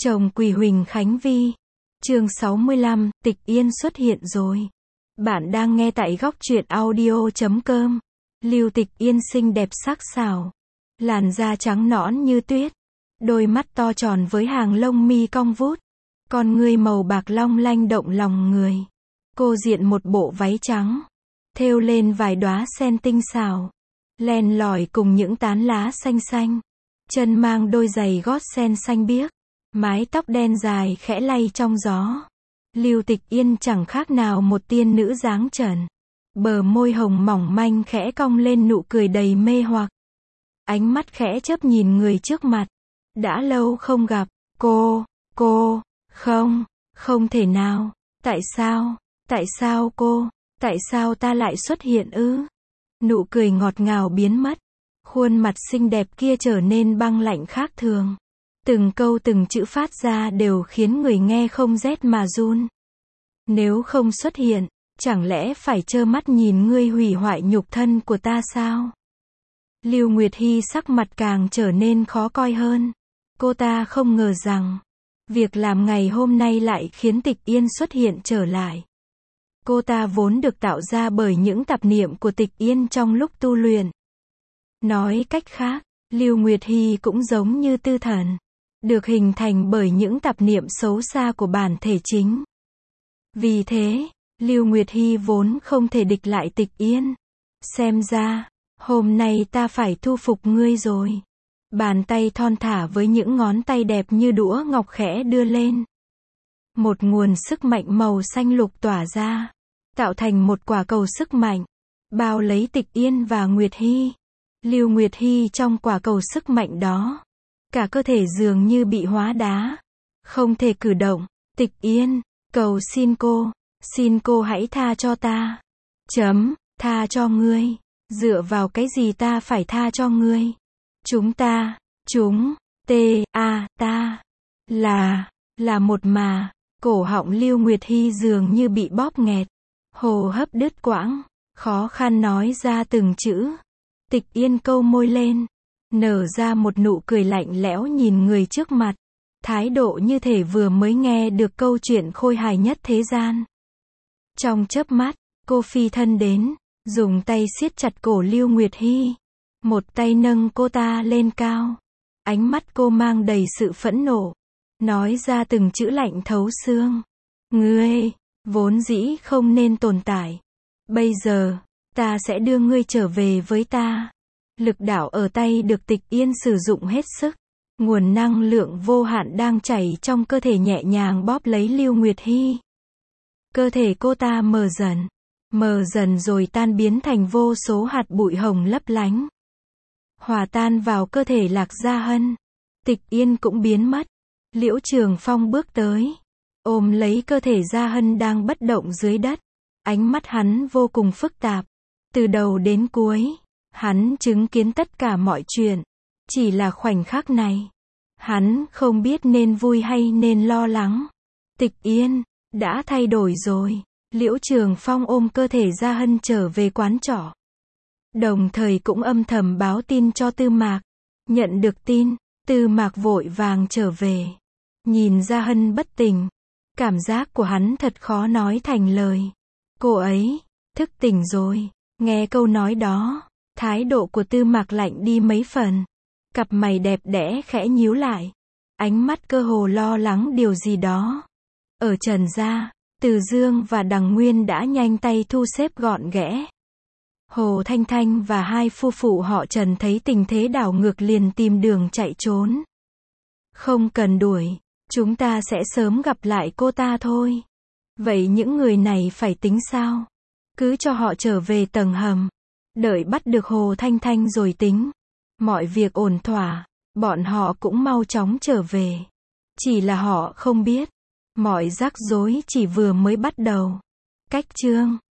Chồng Quỳ Huỳnh Khánh Vi. Chương 65, Tịch Yên xuất hiện rồi. Bạn đang nghe tại góc truyện audio.com. Lưu Tịch Yên xinh đẹp sắc sảo, làn da trắng nõn như tuyết, đôi mắt to tròn với hàng lông mi cong vút, con ngươi màu bạc long lanh động lòng người. Cô diện một bộ váy trắng, thêu lên vài đóa sen tinh xảo, len lỏi cùng những tán lá xanh xanh. Chân mang đôi giày gót sen xanh biếc, mái tóc đen dài khẽ lay trong gió. Lưu Tịch Yên chẳng khác nào một tiên nữ dáng trần. Bờ môi hồng mỏng manh khẽ cong lên nụ cười đầy mê hoặc. Ánh mắt khẽ chớp nhìn người trước mặt. Đã lâu không gặp, cô, không thể nào, tại sao cô, tại sao ta lại xuất hiện ư? Nụ cười ngọt ngào biến mất. Khuôn mặt xinh đẹp kia trở nên băng lạnh khác thường. Từng câu từng chữ phát ra đều khiến người nghe không rét mà run. Nếu không xuất hiện, chẳng lẽ phải trơ mắt nhìn ngươi hủy hoại nhục thân của ta sao? Lưu Nguyệt Hy sắc mặt càng trở nên khó coi hơn. Cô ta không ngờ rằng, việc làm ngày hôm nay lại khiến Tịch Yên xuất hiện trở lại. Cô ta vốn được tạo ra bởi những tạp niệm của Tịch Yên trong lúc tu luyện. Nói cách khác, Lưu Nguyệt Hy cũng giống như tư thần, được hình thành bởi những tạp niệm xấu xa của bản thể chính. Vì thế, Lưu Nguyệt Hy vốn không thể địch lại Tịch Yên. Xem ra, hôm nay ta phải thu phục ngươi rồi. Bàn tay thon thả với những ngón tay đẹp như đũa ngọc khẽ đưa lên. Một nguồn sức mạnh màu xanh lục tỏa ra, tạo thành một quả cầu sức mạnh, bao lấy Tịch Yên và Nguyệt Hy. Lưu Nguyệt Hy trong quả cầu sức mạnh đó, cả cơ thể dường như bị hóa đá, không thể cử động. Tịch Yên, cầu xin cô hãy tha cho ta. Tha cho ngươi. Dựa vào cái gì ta phải tha cho ngươi? Ta là một mà. Cổ họng Lưu Nguyệt Hy dường như bị bóp nghẹt, hô hấp đứt quãng, khó khăn nói ra từng chữ. Tịch Yên câu môi lên, nở ra một nụ cười lạnh lẽo nhìn người trước mặt, thái độ như thể vừa mới nghe được câu chuyện khôi hài nhất thế gian. Trong chớp mắt, cô phi thân đến, dùng tay siết chặt cổ Lưu Nguyệt Hy, một tay nâng cô ta lên cao. Ánh mắt cô mang đầy sự phẫn nộ, nói ra từng chữ lạnh thấu xương. Ngươi, vốn dĩ không nên tồn tại. Bây giờ, ta sẽ đưa ngươi trở về với ta. Lực đạo ở tay được Tịch Yên sử dụng hết sức. Nguồn năng lượng vô hạn đang chảy trong cơ thể nhẹ nhàng bóp lấy Lưu Nguyệt Hy. Cơ thể cô ta mờ dần rồi tan biến thành vô số hạt bụi hồng lấp lánh, hòa tan vào cơ thể Lạc Gia Hân. Tịch Yên cũng biến mất. Liễu Trường Phong bước tới, ôm lấy cơ thể Gia Hân đang bất động dưới đất. Ánh mắt hắn vô cùng phức tạp. Từ đầu đến cuối, hắn chứng kiến tất cả mọi chuyện. Chỉ là khoảnh khắc này, hắn không biết nên vui hay nên lo lắng. Tịch Yên đã thay đổi rồi. Liễu Trường Phong ôm cơ thể Gia Hân trở về quán trọ, đồng thời cũng âm thầm báo tin cho Tư Mạc. Nhận được tin, Tư Mạc vội vàng trở về, nhìn Gia Hân bất tỉnh, cảm giác của hắn thật khó nói thành lời. Cô ấy thức tỉnh rồi. Nghe câu nói đó, thái độ của Tư Mạc lạnh đi mấy phần, cặp mày đẹp đẽ khẽ nhíu lại, ánh mắt cơ hồ lo lắng điều gì đó. Ở Trần gia, Từ Dương và Đằng Nguyên đã nhanh tay thu xếp gọn ghẽ. Hồ Thanh Thanh và hai phu phụ họ Trần thấy tình thế đảo ngược liền tìm đường chạy trốn. Không cần đuổi, chúng ta sẽ sớm gặp lại cô ta thôi. Vậy những người này phải tính sao? Cứ cho họ trở về tầng hầm, đợi bắt được Hồ Thanh Thanh rồi tính. Mọi việc ổn thỏa, bọn họ cũng mau chóng trở về. Chỉ là họ không biết, mọi rắc rối chỉ vừa mới bắt đầu. Cách chương